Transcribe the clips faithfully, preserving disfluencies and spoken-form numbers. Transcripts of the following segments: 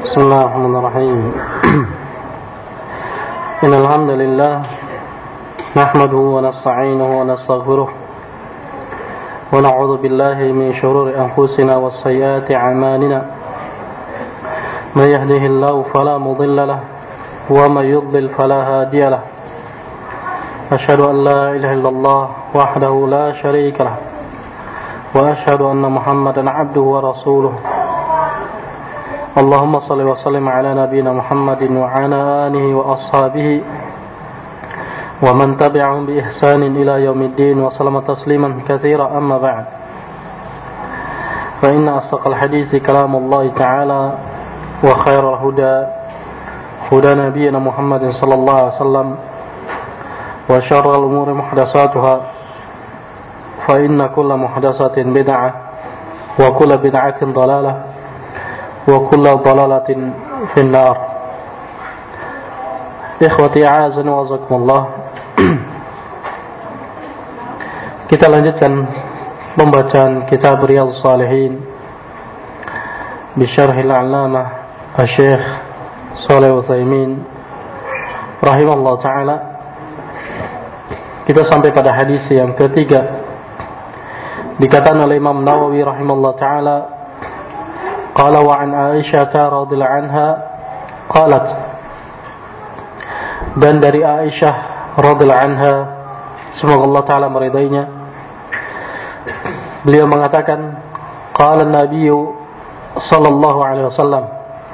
بسم الله الرحمن الرحيم إن الحمد لله نحمده ونستعينه ونستغفره ونعوذ بالله من شرور أنفسنا وسيئات أعمالنا من يهده الله فلا مضل له ومن يضلل فلا هادي له أشهد أن لا إله إلا الله وحده لا شريك له وأشهد أن محمدا عبده ورسوله اللهم صل وسلم على نبينا محمد وعلى آله وأصحابه ومن تبعهم بإحسان إلى يوم الدين وسلم تسليما كثيرا أما بعد فإن أصدق الحديث كلام الله تعالى وخير الهدى هدى نبينا محمد صلى الله عليه وسلم وشر الأمور محدثاتها فإن كل محدثة بدعة وكل بدعة ضلالة وكل ضلالة في النار. Ikhwati a'azani wa azakumullah. Kita lanjutkan pembacaan kitab Riyadhus Shalihin bi syarhil 'allamah Asy-Syaikh Shalih Utsaimin rahimallahu taala. Kita sampai pada hadis yang ketiga. Dikatakan oleh Imam Nawawi rahimallahu taala, qala wa an Aisyah radhiyallahu anha qalat, dan dari Aisyah radhiyallahu anha semoga Allah taala meridainya, beliau mengatakan, qala an-nabiy sallallahu alaihi wasallam,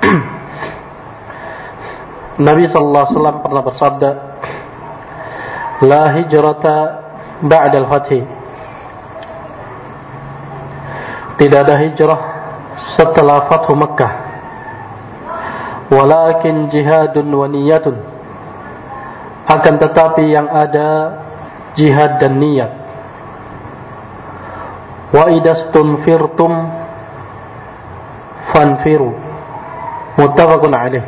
Nabi sallallahu alaihi wasallam pernah bersabda, la hijrata ba'da al-fath, tidak ada hijrah setelah Fathu Makkah, walakin jihadun wa niyatun, akan tetapi yang ada jihad dan niat. Wa idastunfirtum fanfiru, muttafaqun alaih.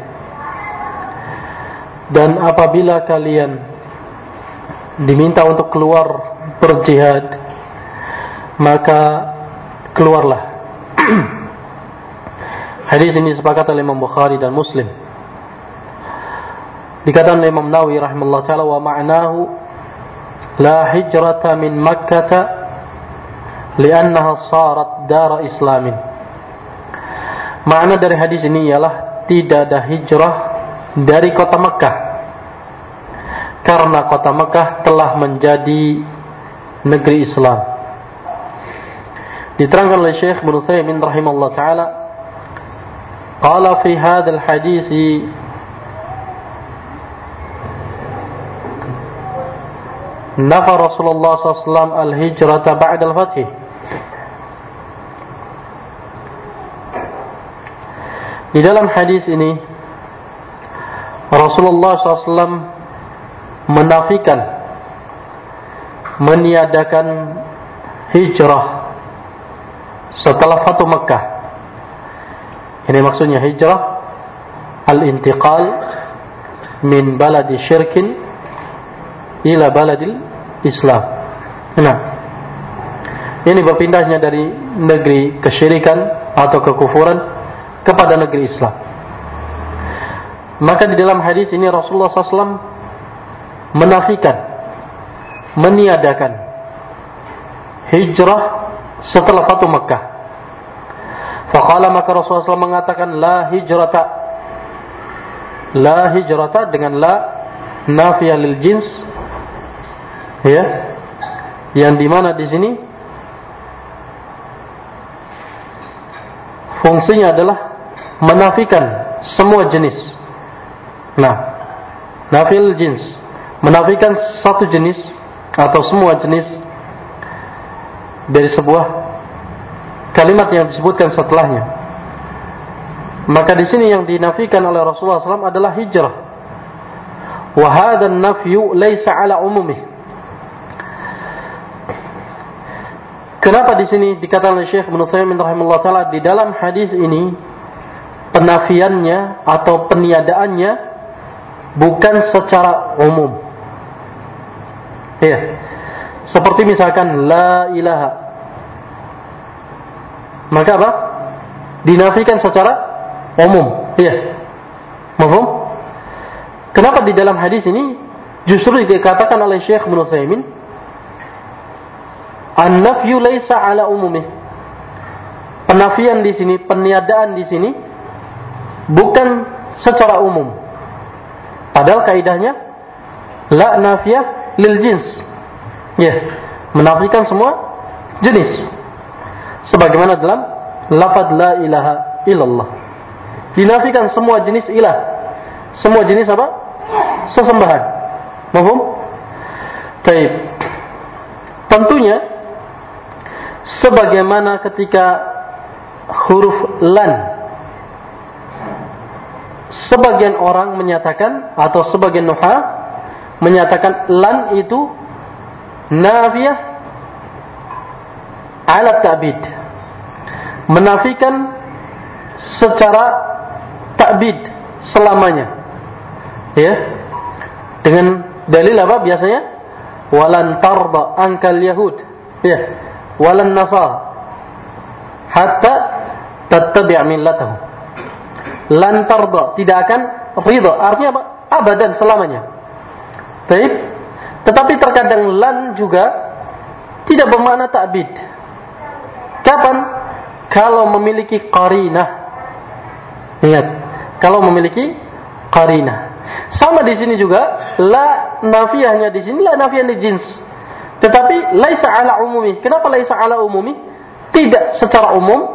Dan apabila kalian diminta untuk keluar berjihad, maka keluarlah. Hadis ini disepakati oleh Imam Bukhari dan Muslim. Dikatakan oleh Imam Nawawi rahimahullah ta'ala, wa ma'nahu la hijrata min Makkah li'annaha sarat dara islamin. Makna dari hadis ini ialah tidak ada hijrah dari kota Makkah karena kota Makkah telah menjadi negeri Islam. Diterangkan oleh Syekh Ibnu Utsaimin rahimahullah ta'ala, qala fi hadzal hadis nafa Rasulullah sallallahu alaihi wasallam al-hijrata ba'da al-fath. Di dalam hadis ini Rasulullah sallallahu alaihi wasallam menafikan, meniadakan hijrah setelah Fathu Makkah. Ini maksudnya hijrah al-intiqal min baladi syirkin ila baladil Islam. Nah, ini berpindahnya dari negeri kesyirikan atau kekufuran kepada negeri Islam. Maka di dalam hadis ini Rasulullah sallallahu alaihi wasallam menafikan, meniadakan hijrah setelah Fathu Makkah. Faqala, maka Rasulullah sallallahu alaihi wasallam mengatakan, la hijrata, la hijrata dengan la nafiyah lil jins, ya, yang dimana di sini fungsinya adalah menafikan semua jenis. Nah, nafil jins, menafikan satu jenis atau semua jenis dari sebuah kalimat yang disebutkan setelahnya. Maka di sini yang dinafikan oleh Rasulullah sallallahu alaihi wasallam adalah hijrah. Wa hadha an-nafyu laysa ala umumih. Kenapa di sini dikatakan oleh Syekh Ibnu Utsaimin rahimahullah taala, di dalam hadis ini penafiannya atau peniadaannya bukan secara umum. Ya. Seperti misalkan la ilaha, maka apa? Dinafikan secara umum, Iya. Mahfum? Kenapa di dalam hadis ini justru dikatakan oleh Syekh Ibnu Utsaimin an-nafyu laisa ala umumih. Penafian di sini, peniadaan di sini bukan secara umum. Padahal kaidahnya la nafiyah lil jins. Ya, menafikan semua jenis. Sebagaimana dalam lafaz la ilaha illallah. Dinafikan semua jenis ilah. Semua jenis apa? Sesembahan. Mahfum? Baik. Tentunya sebagaimana ketika huruf lan, sebagian orang menyatakan atau sebagian nuha menyatakan lan itu nafiyah ala ta'bid, menafikan secara ta'bid selamanya, ya, dengan dalil apa biasanya? Walan tarda ankal yahud, ya, walan nasara hatta tattabi' millatahu. Lan tarda, tidak akan ridha, artinya apa? Abadan, selamanya. Baik. Tetapi terkadang lan juga tidak bermakna ta'bid. Kapan? Kalau memiliki qarinah. Ingat, kalau memiliki qarinah. Sama di sini juga, la nafiyahnya di sini la nafiyah li jins. Tetapi laisa ala umumi. Kenapa laisa ala umumi? Tidak secara umum,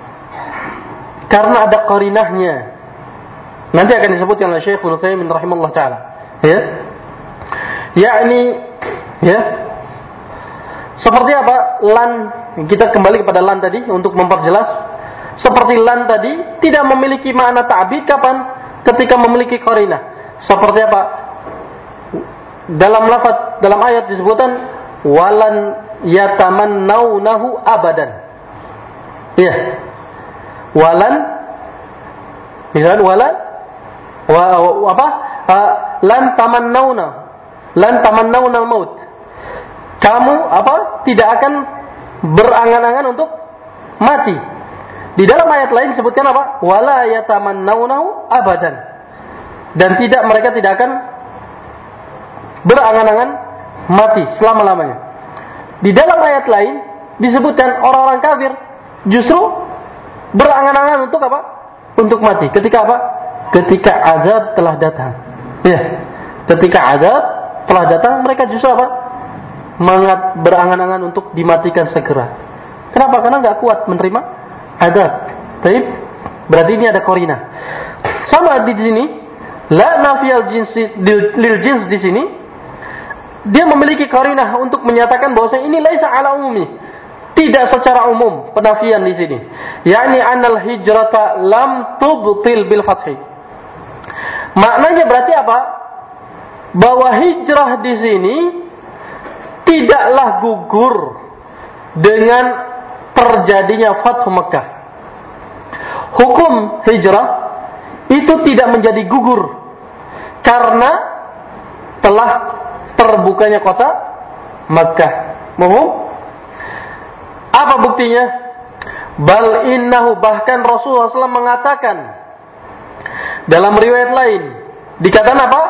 karena ada qarinahnya. Nanti akan disebutkan oleh Syekh Ibnu Utsaimin rahimahullah taala. Ya. Yakni ya. Seperti apa? Lan, kita kembali kepada lan tadi untuk memperjelas. Seperti lan tadi tidak memiliki makna ta'bid kapan? Ketika memiliki qarinah. Seperti apa? Dalam lafaz, dalam ayat disebutkan walan yatamannaunahu abadan. Iya. Walan, misalnya walan, wa, wa, apa? Uh, lan tamannauna, lan tamannauna al-maut. Kamu apa? Tidak akan berangan-angan untuk mati. Di dalam ayat lain disebutkan apa? Wala yatamannaunahu abadan. Dan tidak, mereka tidak akan berangan-angan mati selama-lamanya. Di dalam ayat lain disebutkan orang-orang kafir justru berangan-angan untuk apa? Untuk mati. Ketika apa? Ketika azab telah datang. Ya. Ketika azab telah datang, mereka justru apa? Mengat berangan-angan untuk dimatikan segera. Kenapa? Karena nggak kuat menerima azab. Baik. Berarti ini ada qarinah. Sama di sini, la nafiyal jinsi lil jins di sini, dia memiliki qarinah untuk menyatakan bahwa ini laisa ala umumi. Tidak secara umum penafian di sini. Yakni anal hijrata lam tubtil bil fathi. Maknanya berarti apa? Bahwa hijrah di sini tidaklah gugur dengan terjadinya Fathu Makkah. Hukum hijrah itu tidak menjadi gugur karena telah terbukanya kota Makkah. Mohon? Apa buktinya? Bal innahu, bahkan Rasulullah shallallahu alaihi wasallam mengatakan dalam riwayat lain, dikatakan apa?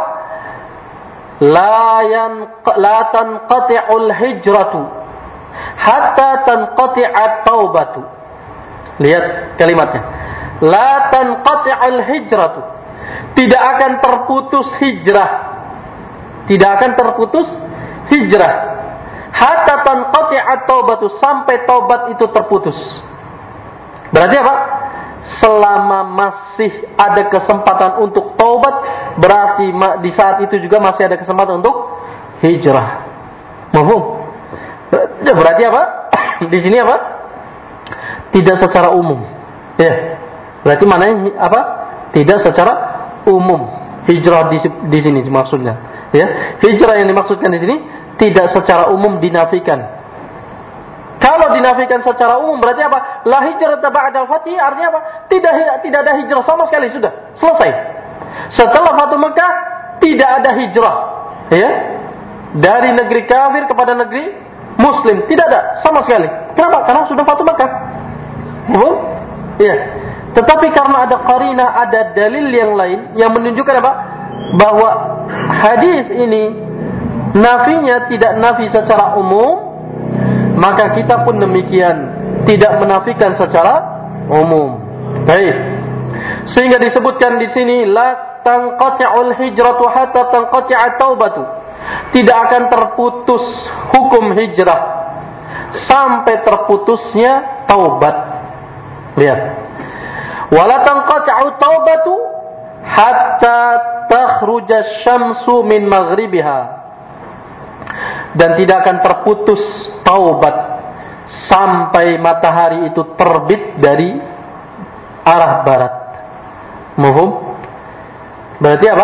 La yan la tanqati'ul hijratu hatta tanqati'at taubatu. Lihat kalimatnya. La tanqati'ul hijratu. Tidak akan terputus hijrah. Tidak akan terputus hijrah. Hatta tanqati'at taubatu, sampai taubat itu terputus. Berarti apa? Selama masih ada kesempatan untuk taubat, berarti di saat itu juga masih ada kesempatan untuk hijrah. Mahfum? Berarti apa? Di sini apa? Tidak secara umum. Ya. Berarti maknanya apa? Tidak secara umum. Hijrah di, di sini maksudnya. Ya. Hijrah yang dimaksudkan di sini tidak secara umum dinafikan. Kalau dinafikan secara umum berarti apa? La hijrata ba'dal fathi, artinya apa? Tidak tidak ada hijrah sama sekali, sudah selesai. Setelah Fathu Makkah tidak ada hijrah, ya. Dari negeri kafir kepada negeri muslim tidak ada sama sekali. Kenapa? Karena sudah Fathu Makkah. Betul? Iya. Tetapi karena ada qarinah, ada dalil yang lain yang menunjukkan apa? Bahwa hadis ini nafinya tidak nafi secara umum, maka kita pun demikian, tidak menafikan secara umum. Baik. Sehingga disebutkan di sini la tanqati'ul hijratu hatta tanqati'a taubatu. Tidak akan terputus hukum hijrah sampai terputusnya taubat. Lihat. Wala tanqati'u taubatu hatta takhruja syamsu min maghribiha. Dan tidak akan terputus taubat sampai matahari itu terbit dari arah barat. Muhum? Berarti apa?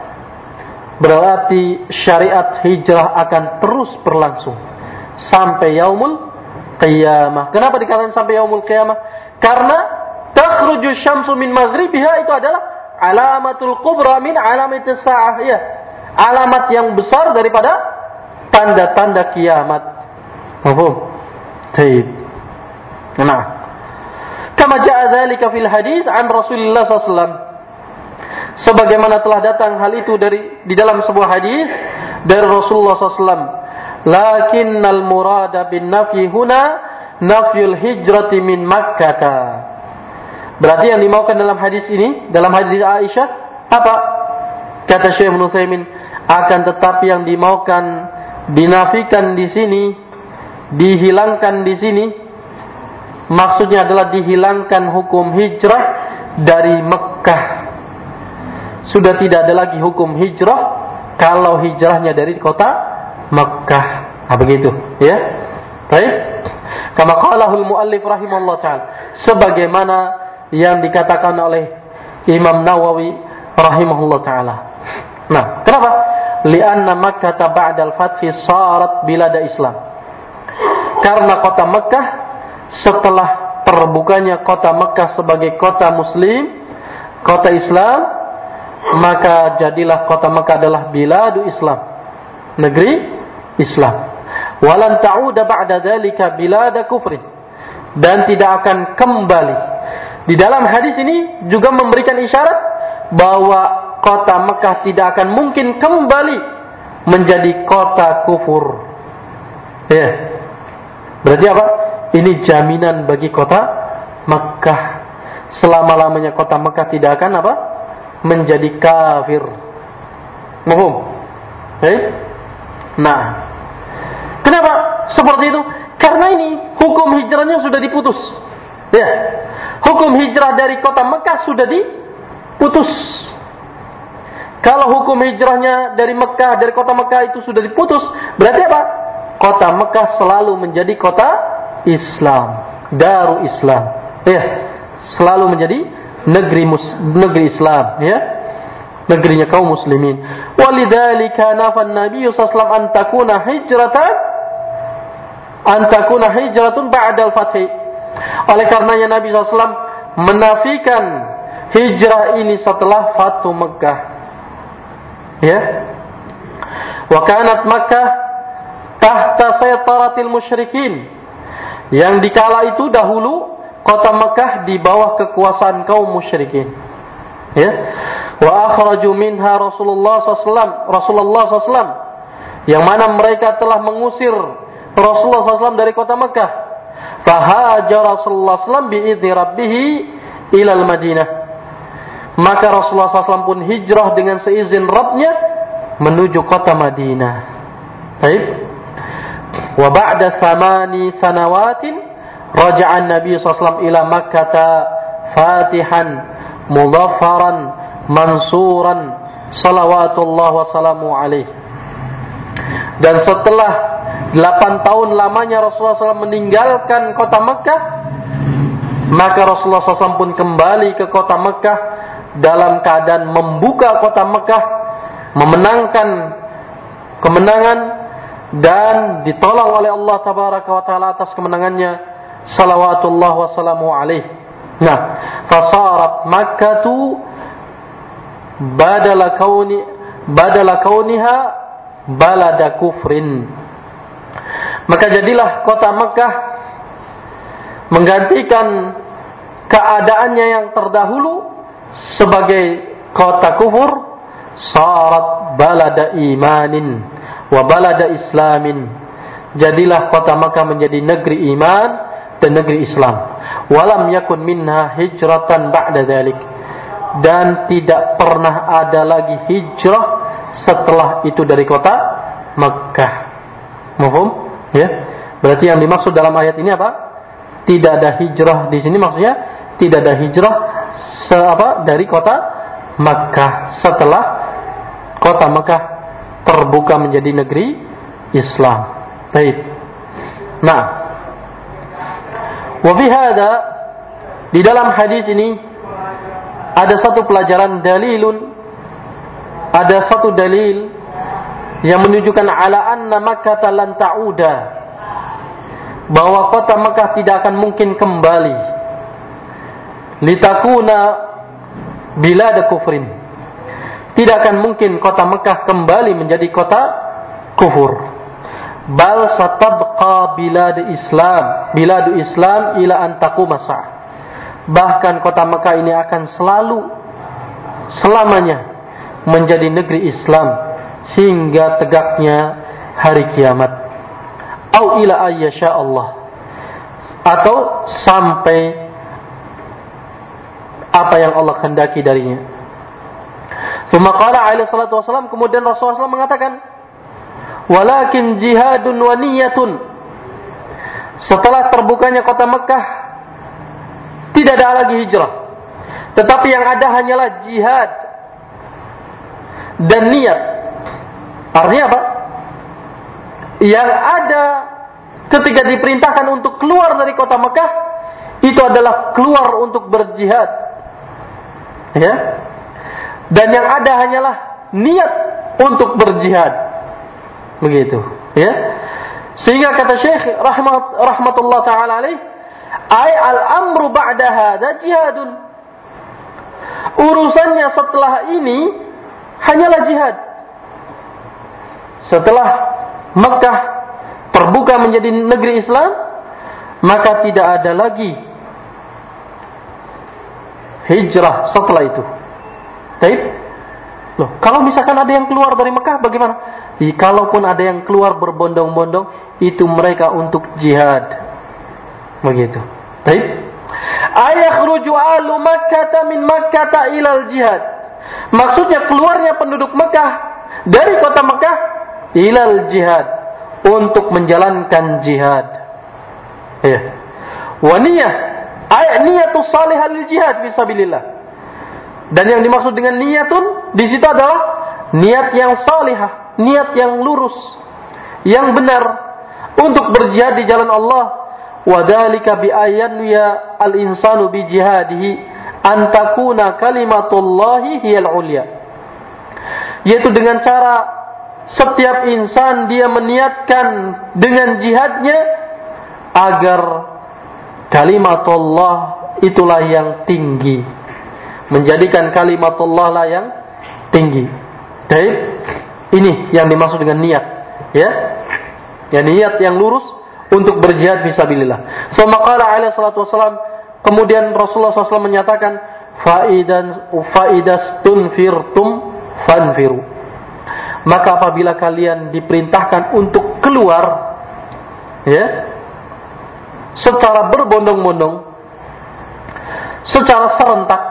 Berarti syariat hijrah akan terus berlangsung sampai yaumul qiyamah. Kenapa dikatakan sampai yaumul qiyamah? Karena takhruju syamsu min maghribiha itu adalah alamatul kubra min alamatis sa'ah, ya. Alamat yang besar daripada tanda-tanda kiamat. Paham? Baik. Nah, kama jaa dzalika fil hadis an Rasulullah sallallahu alaihi wasallam. Sebagaimana telah datang hal itu dari di dalam sebuah hadis dari Rasulullah sallallahu alaihi wasallam. Lakinnal murada bin nafyi huna nafyul hijrati min Makkah. Berarti yang dimaukan dalam hadis ini, dalam hadis Aisyah, apa? Kata Syekh Ibnu Utsaimin, akan tetapi yang dimaukan, dinafikan di sini, dihilangkan di sini, maksudnya adalah dihilangkan hukum hijrah dari Mekah. Sudah tidak ada lagi hukum hijrah kalau hijrahnya dari kota Mekah. Nah, begitu, ya. Baik. Kama qalahul muallif rahimahullah taala, sebagaimana yang dikatakan oleh Imam Nawawi rahimahullah taala. Nah, kenapa? Lianna Makkah ba'dal fathi sarat bilada Islam. Karena kota Mekah setelah terbukanya kota Mekah sebagai kota muslim, kota Islam, maka jadilah kota Mekah adalah biladu Islam, negeri Islam. Walan ta'uda ba'da dzalika bilada kufrin, dan tidak akan kembali. Di dalam hadis ini juga memberikan isyarat bahwa kota Mekah tidak akan mungkin kembali menjadi kota kufur. Ya. Berarti apa? Ini jaminan bagi kota Mekah. Selama-lamanya kota Mekah tidak akan apa? Menjadi kafir. Mohon. Eh? Nah. Kenapa seperti itu? Karena ini hukum hijrahnya sudah diputus. Ya. Hukum hijrah dari kota Mekah sudah diputus. Kalau hukum hijrahnya dari Mekah, dari kota Mekah itu sudah diputus, berarti apa? Kota Mekah selalu menjadi kota Islam, Darul Islam. Ya, selalu menjadi negeri mus, negeri Islam, ya. Negerinya kaum muslimin. Walidzalika nafan Nabi sallallahu alaihi wasallam an takuna hijratan an takuna hijratun ba'dal fath. Oleh karenanya Nabi sallallahu alaihi wasallam menafikan hijrah ini setelah Fatu Mekah. Ya. Wa kanat Makkah tahta saytaratil musyrikin. Yang dikala itu dahulu kota Mekah di bawah kekuasaan kaum musyrikin. Ya. Wa akhraju minha Rasulullah sallallahu alaihi wasallam, Rasulullah sallallahu alaihi wasallam, yang mana mereka telah mengusir Rasulullah sallallahu alaihi wasallam dari kota Mekah. Fahajar Rasulullah sallallahu alaihi wasallam bi'izni rabbih ilal Madinah. Maka Rasulullah sallallahu alaihi wasallam pun hijrah dengan seizin Rabbnya menuju kota Madinah. Baik. Wa ba'da thamani sanawatin raja'a Nabi sallallahu alaihi wasallam ila Makkah fatihan mudhaffaran mansuran salawatullah wa salamu alaihi. Dan setelah delapan tahun lamanya Rasulullah sallallahu alaihi wasallam meninggalkan kota Mekah, maka Rasulullah sallallahu alaihi wasallam pun kembali ke kota Mekah dalam keadaan membuka kota Mekah, memenangkan kemenangan, dan ditolong oleh Allah tabaraka wa taala atas kemenangannya, salawatullah wa salamu alaihi. Nah, fasarat Makkah badala kauni badala kauniha balada kufrin. Maka jadilah kota Mekah menggantikan keadaannya yang terdahulu sebagai kota kufur, sarat balada imanin wa balada islamin, jadilah kota Makkah menjadi negeri iman dan negeri Islam. Walam yakun minha hijratan ba'da dzalik, dan tidak pernah ada lagi hijrah setelah itu dari kota Makkah. Mafhum? Ya. Berarti yang dimaksud dalam ayat ini apa? Tidak ada hijrah di sini, maksudnya tidak ada hijrah se apa dari kota Makkah setelah kota Makkah terbuka menjadi negeri Islam. Baik. Nah, wa fi hadza, di dalam hadis ini ada satu pelajaran, dalilun, ada satu dalil yang menunjukkan ala anna Makkah lan ta'uda, bahwa kota Makkah tidak akan mungkin kembali, litakuna bilad kufrin, tidak akan mungkin kota Makkah kembali menjadi kota kufur. Bal satabqa bilad Islam, bilad Islam ila an taquma sa'ah. Bahkan kota Makkah ini akan selalu selamanya menjadi negeri Islam hingga tegaknya hari kiamat. Au ila ayyasha Allah, atau sampai apa yang Allah kehendaki darinya. Tsumma qala alaihi salatu wasallam, kemudian Rasulullah shallallahu alaihi wasallam mengatakan, walakin jihadun wa niyatun. Setelah terbukanya kota Mekah, tidak ada lagi hijrah, tetapi yang ada hanyalah jihad dan niat. Artinya apa? Yang ada ketika diperintahkan untuk keluar dari kota Mekah, itu adalah keluar untuk berjihad, ya. Dan yang ada hanyalah niat untuk berjihad, begitu, ya. Sehingga kata Syekh rahmat rahmatullah taala alaih, ay al-amru ba'da hadza jihadun. Urusannya setelah ini hanyalah jihad. Setelah Mekah terbuka menjadi negeri Islam, maka tidak ada lagi hijrah setelah itu. Baik. Loh, kalau misalkan ada yang keluar dari Mekah bagaimana? Jadi, kalaupun ada yang keluar berbondong-bondong, itu mereka untuk jihad. Begitu. Baik. Ayakhruju ahlu Makkah min Makkah ilal jihad. Maksudnya keluarnya penduduk Mekah dari kota Mekah ilal jihad, untuk menjalankan jihad. Ya. Wa niyah, ay niyatus salihah lil jihad fisabilillah. Dan yang dimaksud dengan niyatun di situ adalah niat yang salihah, niat yang lurus, yang benar untuk berjihad di jalan Allah. Wa dzalika bi ayyanya al-insanu bi jihadihi an takuna kalimatullahi hiyal ulya. Yaitu dengan cara setiap insan dia meniatkan dengan jihadnya agar kalimatullah itulah yang tinggi, menjadikan kalimatullah lah yang tinggi. Baik, ini yang dimaksud dengan niat, ya. Ya, niat yang lurus untuk berjihad fisabilillah. So maqala alaihi salatu wasallam, kemudian Rasulullah shallallahu alaihi wasallam menyatakan, faidan faidastunfirtum fanfiru. Maka apabila kalian diperintahkan untuk keluar, ya, secara berbondong-bondong, secara serentak,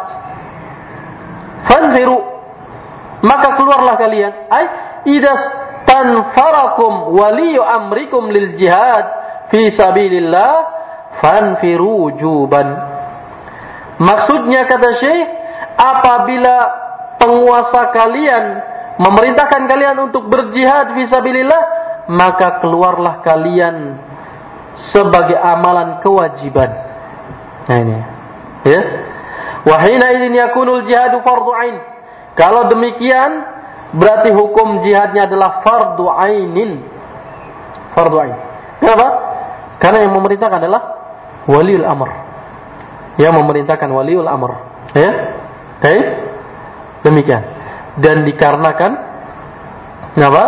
fanfiru, maka keluarlah kalian. Ay idas tanfarakum waliyu amrikum lil jihad fi sabilillah fanfiru juban. Maksudnya kata Syekh, apabila penguasa kalian memerintahkan kalian untuk berjihad fisabilillah, maka keluarlah kalian sebagai amalan kewajiban. Nah ini, ya. Wa hina idzin yakunul jihadu fardhu ain. Kalau demikian, berarti hukum jihadnya adalah fardhu ainin. Fardhu ain. Kenapa? Karena yang memerintahkan adalah waliul amr. Yang memerintahkan waliul amr. Ya. Baik. Demikian. Dan dikarenakan kenapa?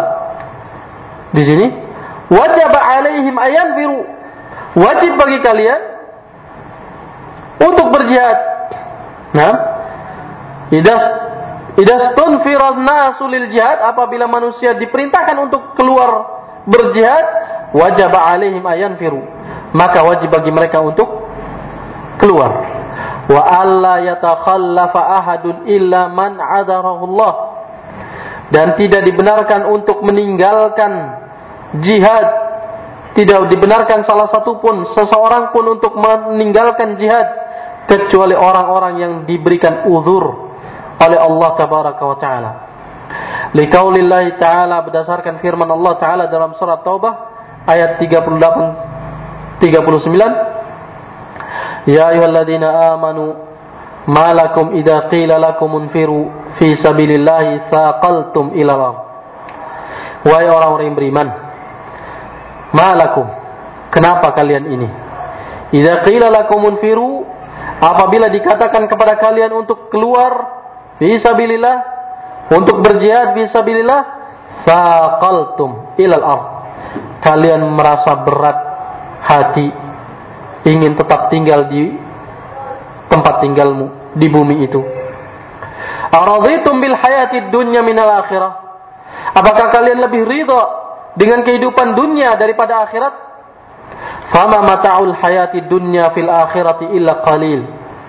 Di sini wajib alaihim ayan biru, wajib bagi kalian untuk berjihad. Nah, idas idastunfiran nasu lil jihad, apabila manusia diperintahkan untuk keluar berjihad, wajib alaihim ayanfiru, maka wajib bagi mereka untuk keluar. Wa alla yatakhallafa ahadun illa man adarahu Allah, dan tidak dibenarkan untuk meninggalkan jihad, tidak dibenarkan salah satu pun, seseorang pun untuk meninggalkan jihad, kecuali orang-orang yang diberikan uzur oleh Allah tabaraka wa ta'ala. Liqaulillahi ta'ala, berdasarkan firman Allah ta'ala dalam surat Taubah ayat tiga puluh delapan tiga puluh sembilan, ya ayyuhalladzina amanu ma lakum idza qila lakum unfiru fi sabilillahi saqaltum ila al-ard. Wahai orang-orang yang beriman, ma lakum, kenapa kalian ini? Idza qila lakum unfiru, apabila dikatakan kepada kalian untuk keluar fi sabilillah, untuk berjihad fi sabilillah, saqaltum ila al-ard, kalian merasa berat hati, ingin tetap tinggal di tempat tinggalmu di bumi itu. Araditum bil hayatid dunya minal akhirah, apakah kalian lebih ridha dengan kehidupan dunia daripada akhirat? Fama mata'ul hayatid dunya fil akhirati illa qalil,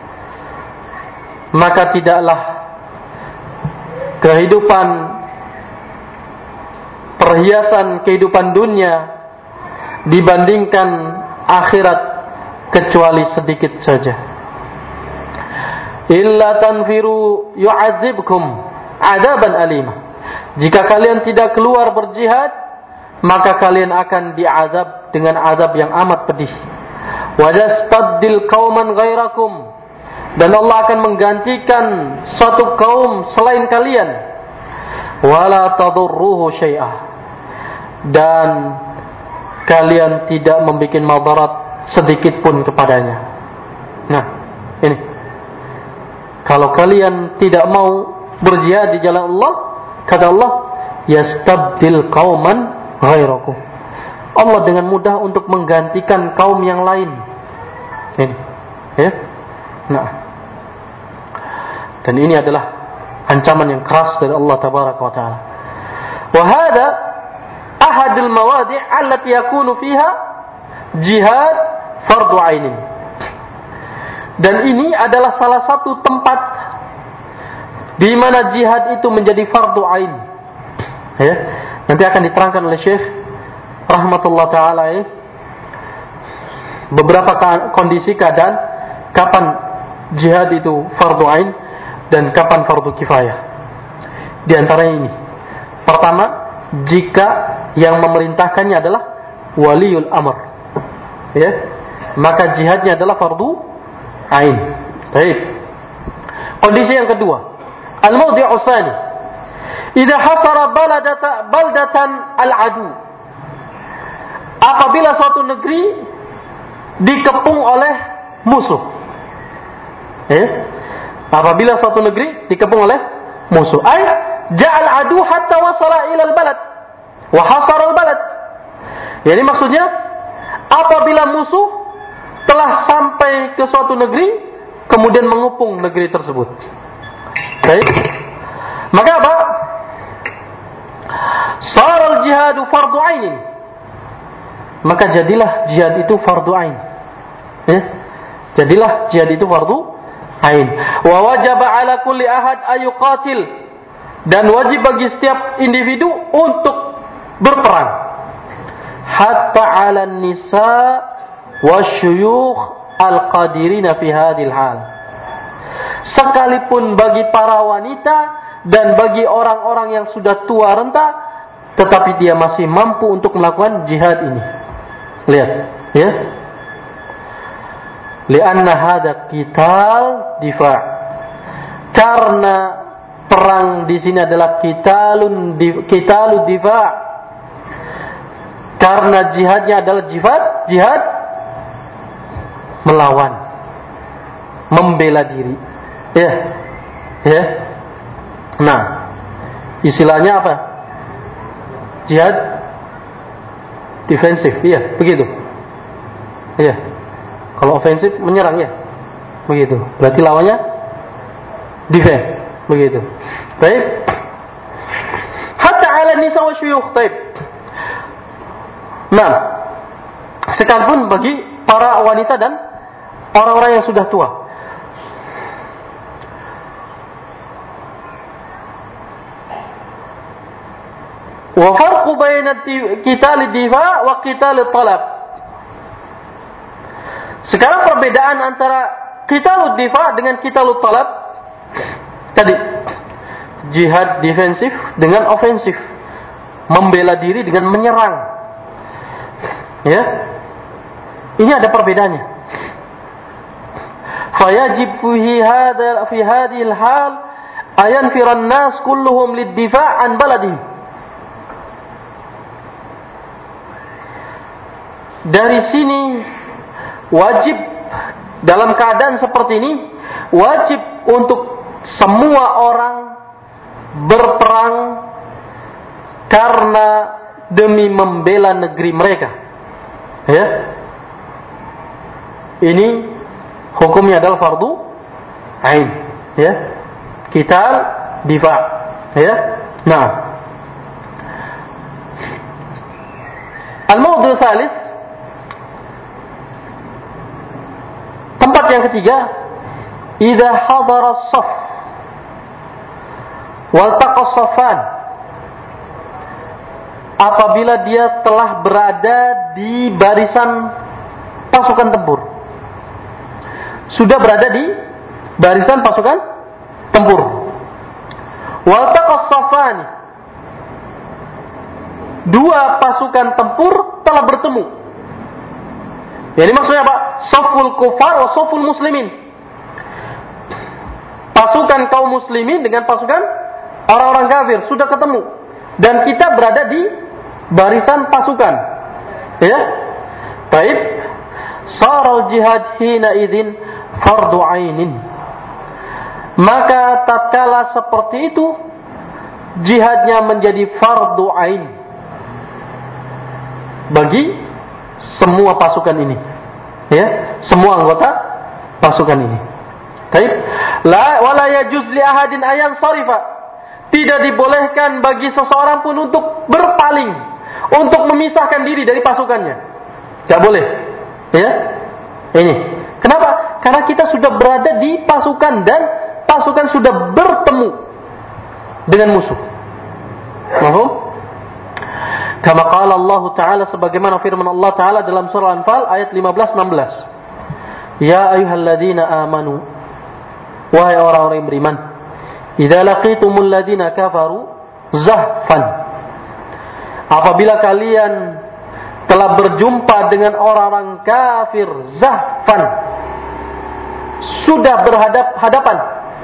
maka tidaklah kehidupan perhiasan kehidupan dunia dibandingkan akhirat kecuali sedikit saja. Illa tanfiru yu'adzibkum adaban alima, jika kalian tidak keluar berjihad, maka kalian akan diazab dengan azab yang amat pedih. Wa yastabdil qauman ghairakum, dan Allah akan menggantikan suatu kaum selain kalian. Wala tadurruhu syai'ah, dan kalian tidak membuat madarat sedikit pun kepadanya. Nah, ini, kalau kalian tidak mau berjihad di jalan Allah, kata Allah, yastabdil qauman ghairakum, Allah dengan mudah untuk menggantikan kaum yang lain. Ini, ya. Nah, dan ini adalah ancaman yang keras dari Allah tabaraka wa taala. Wa hada ahadul mawadi' allati yakunu fiha jihad fardu ainin. Dan ini adalah salah satu tempat di mana jihad itu menjadi fardu ain. Ya, nanti akan diterangkan oleh Syekh rahmatullah taala ya, beberapa kondisi keadaan kapan jihad itu fardu ain dan kapan fardu kifayah. Di antaranya ini, pertama, jika yang memerintahkannya adalah waliul amr, ya, maka jihadnya adalah fardu ain. Baik. Kondisi yang kedua, al-mawdi'u tsani, idza hasara baladata baldatan al-adu, apabila suatu negeri dikepung oleh musuh. Eh? Apabila suatu negeri dikepung oleh musuh, ay ja'al adu hatta wasala ila al-balad wa hasara al-balad. Jadi maksudnya, apabila musuh telah sampai ke suatu negeri kemudian mengepung negeri tersebut. Baik. Maka apa? Saral jihadu fardu ainin, maka jadilah jihad itu fardu ain. Eh? Jadilah jihad itu fardu ain. Wa wajaba ala kulli ahad ayuqatil, dan wajib bagi setiap individu untuk berperang. Hatta ala nisa wasyuyukh al-qadirina fi hadhil hal, sekalipun bagi para wanita dan bagi orang-orang yang sudah tua renta, tetapi dia masih mampu untuk melakukan jihad ini. Lihat, ya. Lianna hadza qital difa', karena perang di sini adalah qitalun qitalud difa', karena jihadnya adalah jihad jihad melawan, membela diri. Ya. Ya. Nah, istilahnya apa? Jihad defensif, iya, begitu. Iya. Kalau ofensif menyerang, ya. begitu. Berarti lawannya defend, begitu. Baik. Hatta 'ala nisa wa syuyukh, baik. Nah, sekalipun bagi para wanita dan orang-orang yang sudah tua. Wa farqu baina qital ad-difa' wa qital at-talab. Sekarang perbedaan antara qital ad-difa' dengan qital at-talab tadi, jihad defensif dengan ofensif, membela diri dengan menyerang. Ya. Ini ada perbedaannya. Fayajib fi hadha fi hadhihi al-hal ayanfira an-nas kulluhum lid-difa' an baladihim. Dari sini wajib, dalam keadaan seperti ini wajib untuk semua orang berperang karena demi membela negeri mereka. Ya. Ini hukumnya adalah fardu ain, ya. Qital difa', ya. Nah. Al-mawdu' tsalits, tempat yang ketiga, idza hadara as-saff wal taqa as-saffan, apabila dia telah berada di barisan pasukan tempur, sudah berada di barisan pasukan tempur. Wal taqa as-saffan, dua pasukan tempur telah bertemu. Jadi maksudnya apa? Saful kufar wa saful muslimin. Pasukan kaum muslimin dengan pasukan orang-orang kafir sudah ketemu, dan kita berada di barisan pasukan. Ya. Baik. Saral jihad hina idzin fardu ainin. Maka tatkala seperti itu, jihadnya menjadi fardu ain bagi semua pasukan ini, ya, semua anggota pasukan ini. Baik. La wala yajuz li ahadin ayan sarifa, tidak dibolehkan bagi seseorang pun untuk berpaling, untuk memisahkan diri dari pasukannya. Tidak boleh. Ya. Ini. Kenapa? Karena kita sudah berada di pasukan dan pasukan sudah bertemu dengan musuh. Paham? Kama qala Allah Ta'ala, sebagaimana firman Allah Ta'ala dalam surah Al-Anfal ayat lima belas enam belas. Ya ayyuhalladzina amanu, wahai orang-orang yang beriman, idza laqitumul ladzina kafaru zahfan, apabila kalian telah berjumpa dengan orang-orang kafir zahfan, sudah berhadap-hadapan,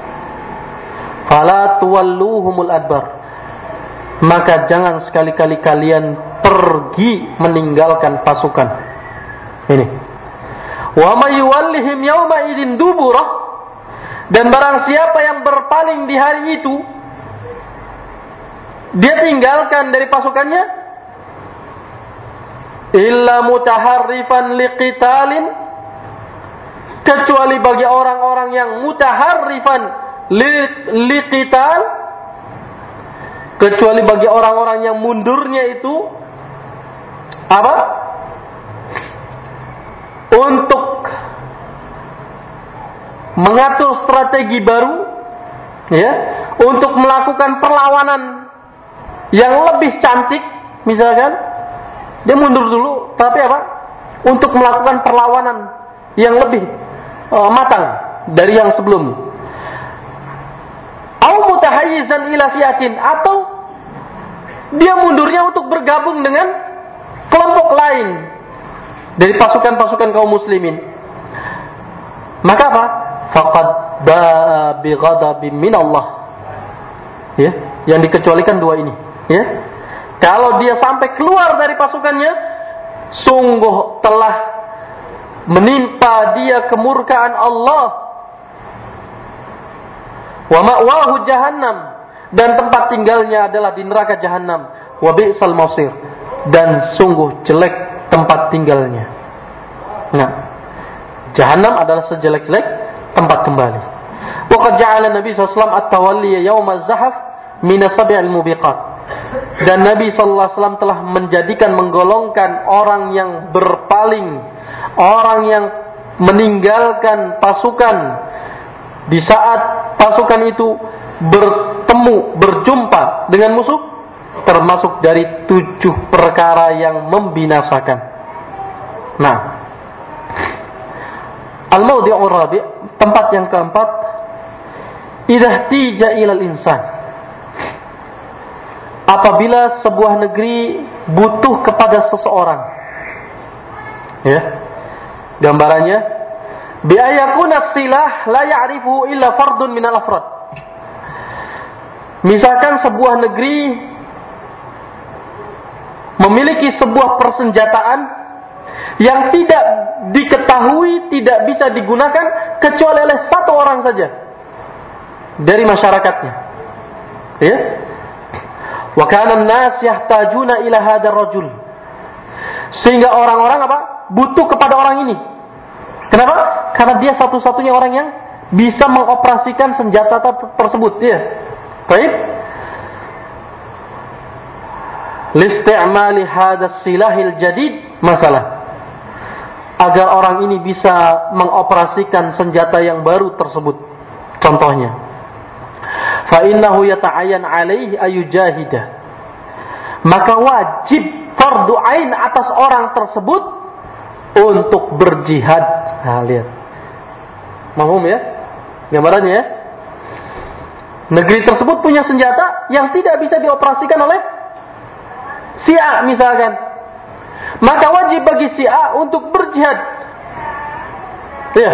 fala tuwalluhumul adbar, maka jangan sekali-kali kalian pergi meninggalkan pasukan ini. Wa may yuwallihim yawma idzin duburah, dan barang siapa yang berpaling di hari itu, dia tinggalkan dari pasukannya, illa mutaharrifan liqitalin, kecuali bagi orang-orang yang mutaharrifan liqital, kecuali bagi orang-orang yang mundurnya itu apa? Untuk mengatur strategi baru, ya, untuk melakukan perlawanan yang lebih cantik, misalkan dia mundur dulu, tapi apa? Untuk melakukan perlawanan yang lebih uh, matang dari yang sebelumnya. Au mutahayyizan ila fi'atin, atau dia mundurnya untuk bergabung dengan kelompok lain dari pasukan-pasukan kaum muslimin. Maka apa? Faqad ba'a bi ghadabin min Allah. Ya, yang dikecualikan dua ini, ya. Kalau dia sampai keluar dari pasukannya, sungguh telah menimpa dia kemurkaan Allah. Wa ma'wahu jahannam, dan tempat tinggalnya adalah di neraka jahannam. Wa bi'sal masir, dan sungguh jelek tempat tinggalnya. Nah, jahannam adalah sejelek-jelek tempat kembali. Wa qad ja'ala Nabi sallallahu alaihi wasallam at-tawalli yaum az-zahf min as-sab'il mubiqat. Dan Nabi sallallahu alaihi wasallam telah menjadikan menggolongkan orang yang berpaling, orang yang meninggalkan pasukan di saat pasukan itu bertemu, berjumpa dengan musuh, termasuk dari tujuh perkara yang membinasakan. Nah, al-mawdi'ur rabi', tempat yang keempat, idza tija ilal insan, apabila sebuah negeri butuh kepada seseorang. Ya. Gambarannya, bi ayakuna silah la ya'rifu illa fardun minal afrad. Misalkan sebuah negeri memiliki sebuah persenjataan yang tidak diketahui, tidak bisa digunakan kecuali oleh satu orang saja dari masyarakatnya. Ya. Wa kana an-nas yahtajuna ila hadzal rajul. Sehingga orang-orang apa? Butuh kepada orang ini. Kenapa? Karena dia satu-satunya orang yang bisa mengoperasikan senjata tersebut. Ya. Baik. Listi'mali hadzal silahil jadid, masalah. Agar orang ini bisa mengoperasikan senjata yang baru tersebut. Contohnya, fa innahu yata'ayyan alaihi ayujahida. Maka wajib fardu ain atas orang tersebut untuk berjihad. Nah, lihat. Mahum ya? Gambarannya ya? Negeri tersebut punya senjata yang tidak bisa dioperasikan oleh si A misalkan. Maka wajib bagi si A untuk berjihad. Ya.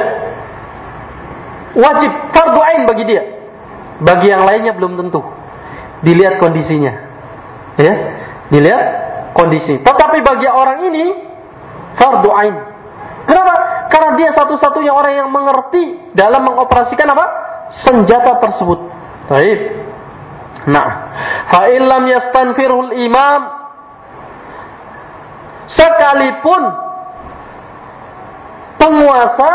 Wajib fardu ain bagi dia. Bagi yang lainnya belum tentu. Dilihat kondisinya. Ya. Dilihat kondisi. Tetapi bagi orang ini fardu ain. Kenapa? Karena dia satu-satunya orang yang mengerti dalam mengoperasikan apa? Senjata tersebut. Baik. Nah, fa illam yastanfirul imam, sekalipun penguasa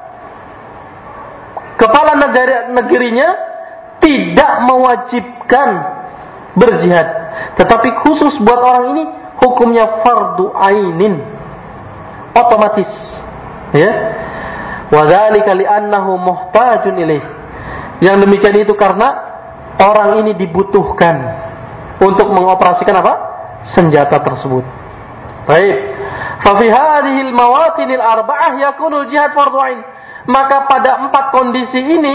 kepala negara negerinya tidak mewajibkan berjihad, tetapi khusus buat orang ini hukumnya fardu ainin, otomatis. Ya. Wa dzalika li'annahu muhtajun ilaih. Yang demikian itu karena orang ini dibutuhkan untuk mengoperasikan apa? Senjata tersebut. Baik. Fa fi hadhihi al-mawatin al-arba'ah yakunu jihad fardhu ain. Maka pada empat kondisi ini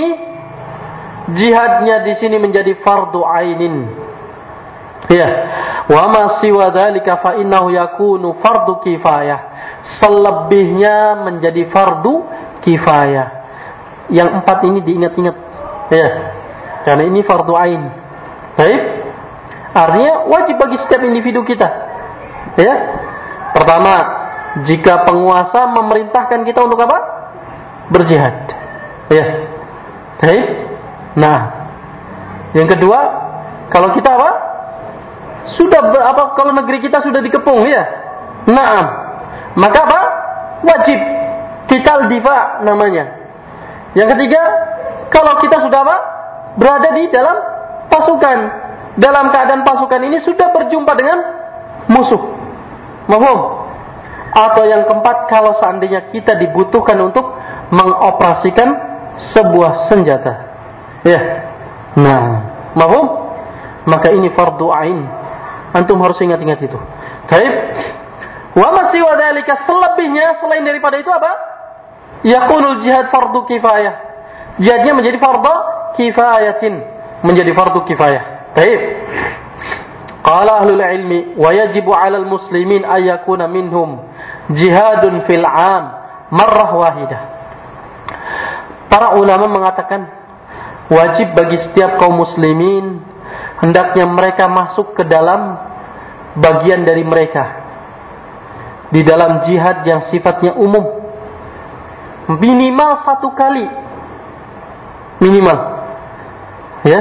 jihadnya di sini menjadi fardu ainin. Ya. Wa ma siwa dzalika fa innahu yakunu fardu kifayah. Selebihnya menjadi fardu kifayah. Yang empat ini diingat-ingat. Ya. Karena ini fardu ain. Baik. Artinya wajib bagi setiap individu kita. Ya. Pertama, jika penguasa memerintahkan kita untuk apa? Berjihad. Ya. Baik. Nah, yang kedua, kalau kita apa? Sudah ber, apa kalau negeri kita sudah dikepung, ya. Naam. Maka apa? Wajib qital difa namanya. Yang ketiga, kalau kita sudah apa? Berada di dalam pasukan, dalam keadaan pasukan ini sudah berjumpa dengan musuh. Mahum. Atau yang keempat, kalau seandainya kita dibutuhkan untuk mengoperasikan sebuah senjata. Ya. Nah, mahum. Maka ini fardu ain. Antum harus ingat-ingat itu. Baik. Wa masih wa dzalika, selebihnya selain daripada itu apa? Yakunul jihad fardu kifayah. Jihadnya menjadi fardu kifayatin, menjadi fardu kifayah. Baik. Qala ahlul ilmi wa yajibu 'alal muslimin ay yakuna minhum jihadun fil 'am marrah wahidah. Para ulama mengatakan wajib bagi setiap kaum muslimin hendaknya mereka masuk ke dalam bagian dari mereka di dalam jihad yang sifatnya umum, minimal satu kali, minimal, ya,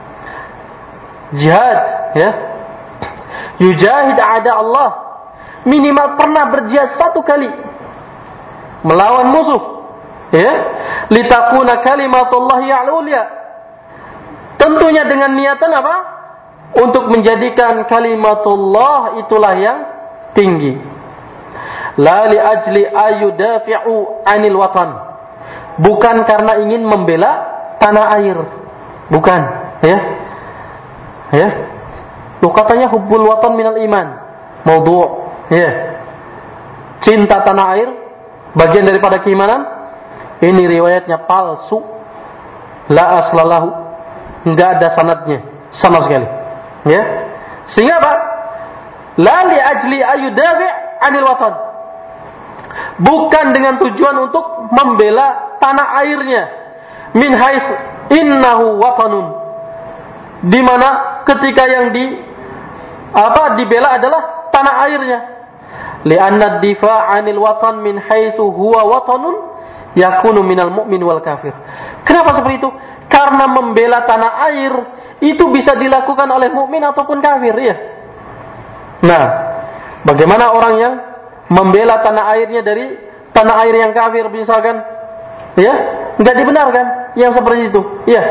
jihad, ya, yujahid ada Allah, minimal pernah berjihad satu kali melawan musuh, Ya, litakuna kalimatullahi al-ulya. Tentunya dengan niatan apa? Untuk menjadikan kalimatullah itulah yang tinggi. La li ajli ayudafi'u 'anil watan. Bukan karena ingin membela tanah air. Bukan, ya. Ya. Lu katanya hubbul watan minal iman. Maudhu', ya. Cinta tanah air bagian daripada keimanan. Ini riwayatnya palsu. La aslalahu. Enggak ada sanadnya sama sekali. Ya. Sehingga apa? La li ajli ayudafi' 'anil watan. Bukan dengan tujuan untuk membela tanah airnya. Min hais innahu watanun. Di mana ketika yang di apa dibela adalah tanah airnya. Li'anna ad-difa' 'anil watan min haitsu huwa watanun yakunu minal mu'min wal kafir. Kenapa seperti itu? Karena membela tanah air itu bisa dilakukan oleh mukmin ataupun kafir, ya. Nah, bagaimana orang yang membela tanah airnya dari tanah air yang kafir misalkan, ya, enggak dibenarkan yang seperti itu, ya.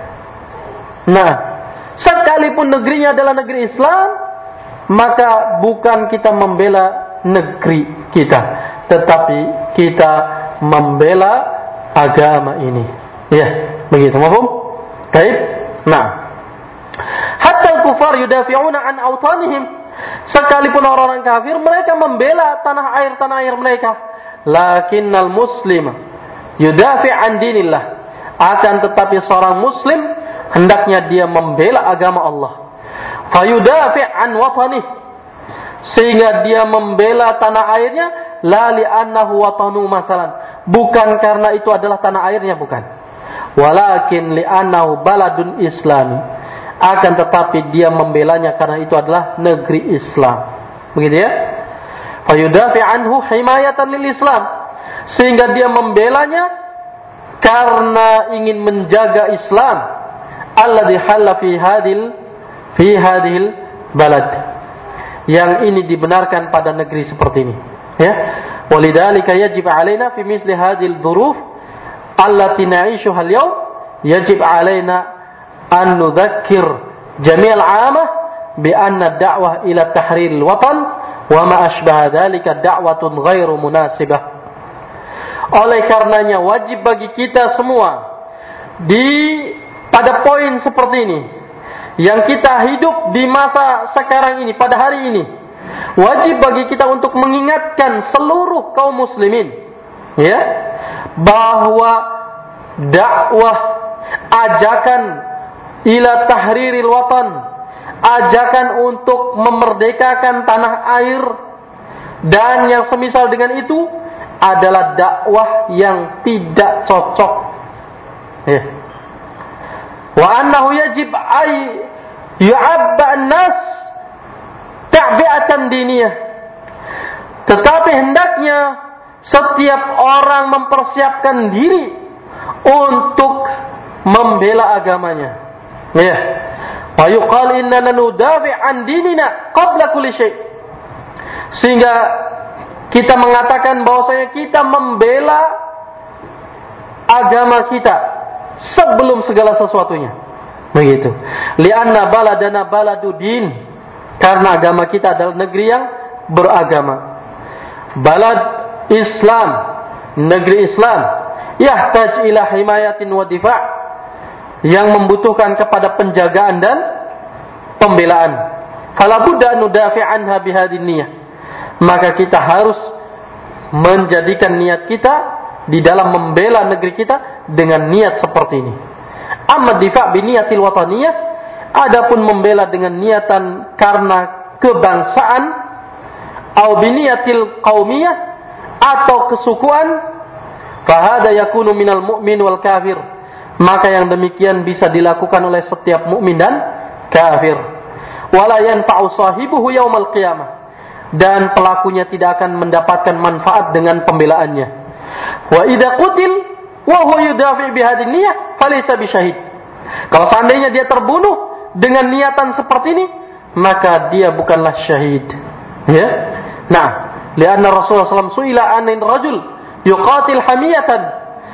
Nah, sekalipun negerinya adalah negeri Islam, maka bukan kita membela negeri kita, tetapi kita membela agama ini, ya, begitu, mafhum? Baik. Nah, hatta al-kufar yudafi'una an awtanihim. Sekalipun orang-orang kafir, mereka membela tanah air tanah air mereka. Lakinnal muslim yudafi' an dinillah. Akan tetapi seorang muslim hendaknya dia membela agama Allah. Fayudafi' an watanih. Sehingga dia membela tanah airnya la li'annahu watanu masalan. Bukan karena itu adalah tanah airnya, bukan. Walakin li'annahu baladun islami. Akan tetapi dia membelanya karena itu adalah negeri Islam. Begitu ya? Fayudafi anhu himayatan lil Islam. Sehingga dia membelanya karena ingin menjaga Islam. Alladhi halla fi hadil fi hadil balad. Yang ini dibenarkan pada negeri seperti ini. Ya. Walidzalika yajib alaina fi misli hadil dhuruf allati na'ishuha al-yawm yajib alaina an nudzakkir jami'al 'amah bi anna ad-da'wah ila tahrir al-watan wa ma ashbaha dzalika da'watun ghairu munasibah. Oleh karenanya wajib bagi kita semua di pada poin seperti ini yang kita hidup di masa sekarang ini, pada hari ini, wajib bagi kita untuk mengingatkan seluruh kaum muslimin, ya, bahwa dakwah, ajakan ila tahriril watan, ajakan untuk memerdekakan tanah air dan yang semisal dengan itu adalah dakwah yang tidak cocok, ya. Wa annahu yajib ay yu'abba an-nas ta'bi'atan diniyah. Tetapi hendaknya setiap orang mempersiapkan diri untuk membela agamanya. Ya. Wa yuqal innana nudafi' an dinina qabla kulli syai'. Sehingga kita mengatakan bahwasanya kita membela agama kita sebelum segala sesuatunya. Begitu. Li'anna baladana baladu din. Karena agama kita adalah negeri yang beragama. Balad Islam, negeri Islam, yahtaj ila himayatin wa difa', yang membutuhkan kepada penjagaan dan pembelaan. Fala budda nudafi' anha bihadin niyah. Maka kita harus menjadikan niat kita di dalam membela negeri kita dengan niat seperti ini. Amma difa' bi niyatil wataniyah, adapun membela dengan niatan karena kebangsaan, au bi niyatil qaumiyah, atau kesukuan, fa hada yakunu minal mu'min wal kafir. Maka yang demikian bisa dilakukan oleh setiap mukmin dan kafir. Wala yanfa'u sahibuhu yaumal qiyamah, dan pelakunya tidak akan mendapatkan manfaat dengan pembelaannya. Wa idza qutil wa huwa yudafi' bihadhihi niyyah falaysa bisyahid. Kalau seandainya dia terbunuh dengan niatan seperti ini, maka dia bukanlah syahid. Ya. Nah, lianna Rasulullah sallallahu alaihi wasallam su'ila 'anil rajul yuqatil hamiyatan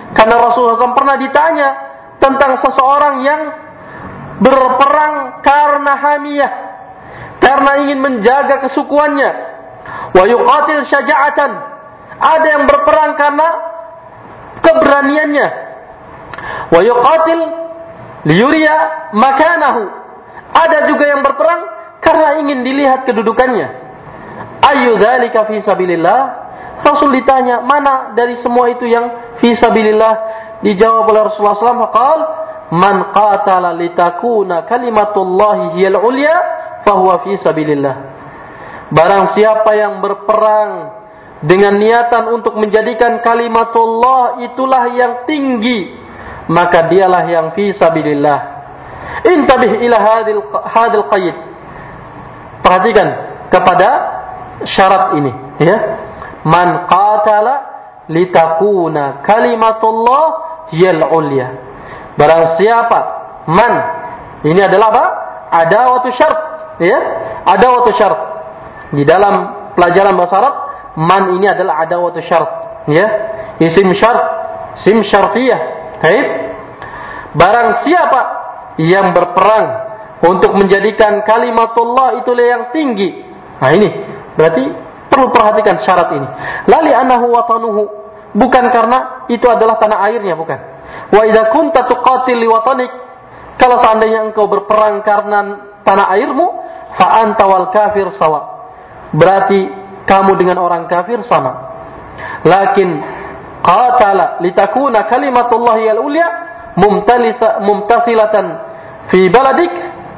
Karena Rasulullah shallallahu alaihi wasallam pernah ditanya tentang seseorang yang berperang karena hamiyah, karena ingin menjaga kesukuannya. Wa yuqatil syaja'atan, ada yang berperang karena keberaniannya. Wa yuqatil liyuriya makanahu, ada juga yang berperang karena ingin dilihat kedudukannya. Ayu dzalika fi sabilillah? Rasul ditanya, mana dari semua itu yang fi sabilillah? Dijawab oleh Rasulullah shallallahu alaihi wasallam, qala man qatala litakuna kalimatullahi hiyal ulya fahuwa fi sabilillah. Barang siapa yang berperang dengan niatan untuk menjadikan kalimatullah itulah yang tinggi, maka dialah yang fi sabilillah. Intabih ila hadil hadil qaid. Perhatikan kepada syarat ini, ya. Man qatala litakuna kalimatullah hiyal ulya. Barang siapa, man ini adalah apa? Adawatu syart, ya. Adawatu syart. Di dalam pelajaran bahasa Arab, man ini adalah adawatu syart, ya. Isim syart, sim syartiyah. Baik. Barang siapa yang berperang untuk menjadikan kalimatullah itulah yang tinggi. Nah ini berarti perlu perhatikan syarat ini. Lali annahu watanuhu, bukan karena itu adalah tanah airnya, bukan. Wa idza kunta tuqatil liwatanik, kalau seandainya engkau berperang karena tanah airmu, fa anta wal kafir sawa, berarti kamu dengan orang kafir sama. Lakin qatala litakuna kalimatullahi al-ulya mumtalisa mumtasilatan fi baladik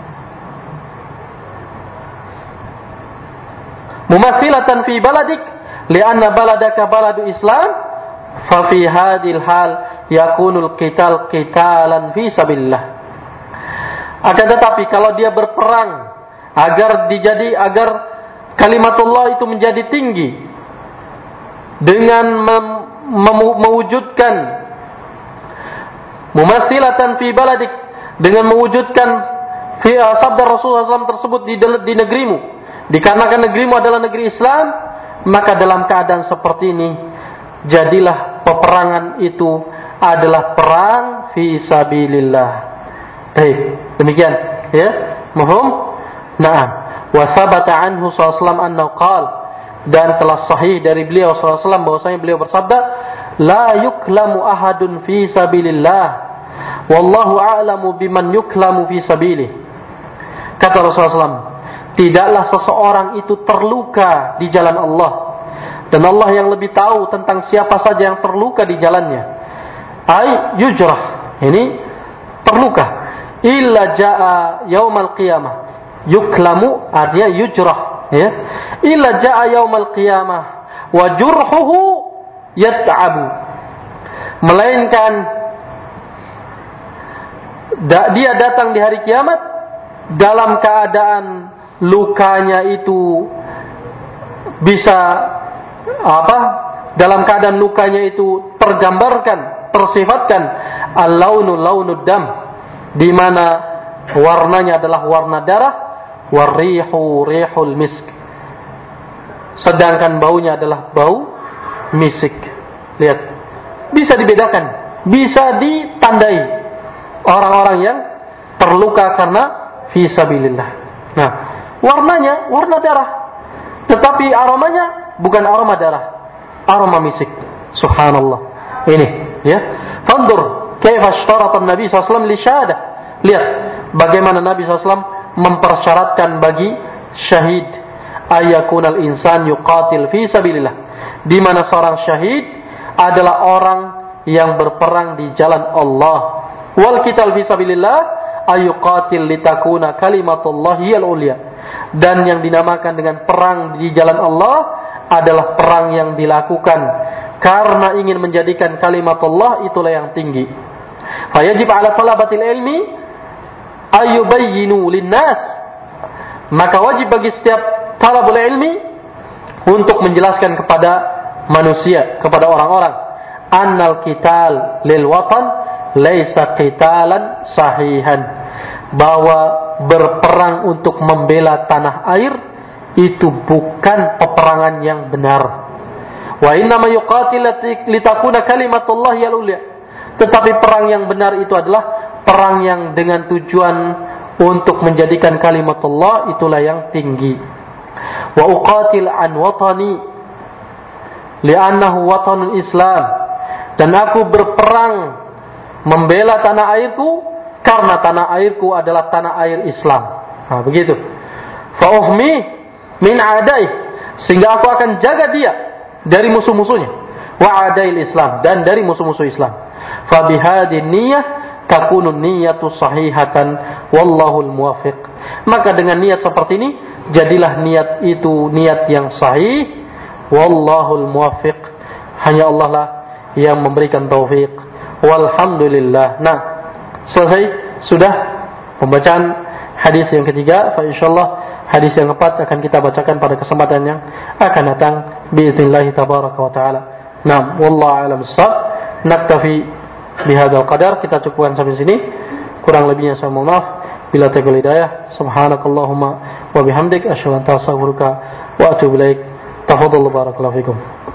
mumassilatan fi baladik lianna baladaka baladu Islam, fa fi hadhil hal yakunul qital qitalan fi sabilillah. Akan tetapi kalau dia berperang agar dijadi agar kalimatullah itu menjadi tinggi dengan mem- mem- mewujudkan mumassilatan fi baladik, dengan mewujudkan fi sabda Rasulullah shallallahu alaihi wasallam tersebut di, di negerimu, dikarenakan negerimu adalah negeri Islam, maka dalam keadaan seperti ini jadilah peperangan itu adalah perang fi sabilillah. Baik, demikian ya. Mohon. Naam. Wa sabata anhu sallallahu alaihi wasallam annahu qala, dan telah sahih dari beliau sallallahu alaihi wasallam bahwasanya beliau bersabda, la yuklamu ahadun fi sabilillah wallahu a'lamu biman yuklamu fi sabilih. Kata Rasulullah sallallahu alaihi wasallam, tidaklah seseorang itu terluka di jalan Allah, dan Allah yang lebih tahu tentang siapa saja yang terluka di jalannya. Ai yujrah, ini terluka, illa jaa yaumal qiyamah. Yuklamu artinya yujrah, ya. Illa jaa yaumal qiyamah wa jurhuhu yat'abu, melainkan dia datang di hari kiamat dalam keadaan lukanya itu bisa apa? Dalam keadaan lukanya itu tergambarkan, tersifatkan al-launu launud dam, di mana warnanya adalah warna darah, warihu rihul misk, sedangkan baunya adalah bau misik. Lihat, bisa dibedakan, bisa ditandai orang-orang yang terluka karena fi sabilillah. Nah, warnanya warna darah, tetapi aromanya bukan aroma darah, aroma misik. Subhanallah. Ini, ya. Fandur kaifa syarata Nabi sallallahu alaihi wasallam li syahadah. Lihat bagaimana Nabi sallallahu alaihi wasallam mempersyaratkan bagi syahid ayakunal insan yuqatil fi sabilillah, di mana seorang syahid adalah orang yang berperang di jalan Allah. Wal qital fi sabilillah ayuqatil litakuna kalimatullahi al-ulya, dan yang dinamakan dengan perang di jalan Allah adalah perang yang dilakukan karena ingin menjadikan kalimatullah itulah yang tinggi. Fayajib ala talabatil ilmi ayubayyinu linnas, maka wajib bagi setiap talabul ilmi untuk menjelaskan kepada manusia, kepada orang-orang, annal qital lil watan laisa qitalan sahihan, bahwa berperang untuk membela tanah air itu bukan peperangan yang benar. Wa inna ma yuqatil litakuna kalimatullah al-ulya, Tetapi perang yang benar itu adalah perang yang dengan tujuan untuk menjadikan kalimat Allah itulah yang tinggi. Wa uqatil an watani li'annahu watanul Islam, dan aku berperang membela tanah airku karena tanah airku adalah tanah air Islam. Nah, begitu. Fa uhmi min adai, sehingga aku akan jaga dia dari musuh-musuhnya. Wa adail Islam, dan dari musuh-musuh Islam. Fa bihadin niyyah takunun niyyatu sahihatan wallahul muwaffiq. Maka dengan niat seperti ini jadilah niat itu niat yang sahih. Wallahul muwaffiq, hanya Allah lah yang memberikan taufik. Walhamdulillah. Nah, selesai sudah pembacaan hadis yang ketiga. Fa insyaallah hadis yang keempat akan kita bacakan pada kesempatan yang akan datang biidznillah tabaraka wa taala. Nah, wallahu a'lam bissawab. Naktafi bihadzal qadar, kita cukupkan sampai sini. Kurang lebihnya saya mohon maaf. Bila taufiq hidayah, subhanakallahumma wa bihamdik asyhadu an la ilaha illa anta astaghfiruka wa atubu ilaik. Tafadhalu barakallahu fikum.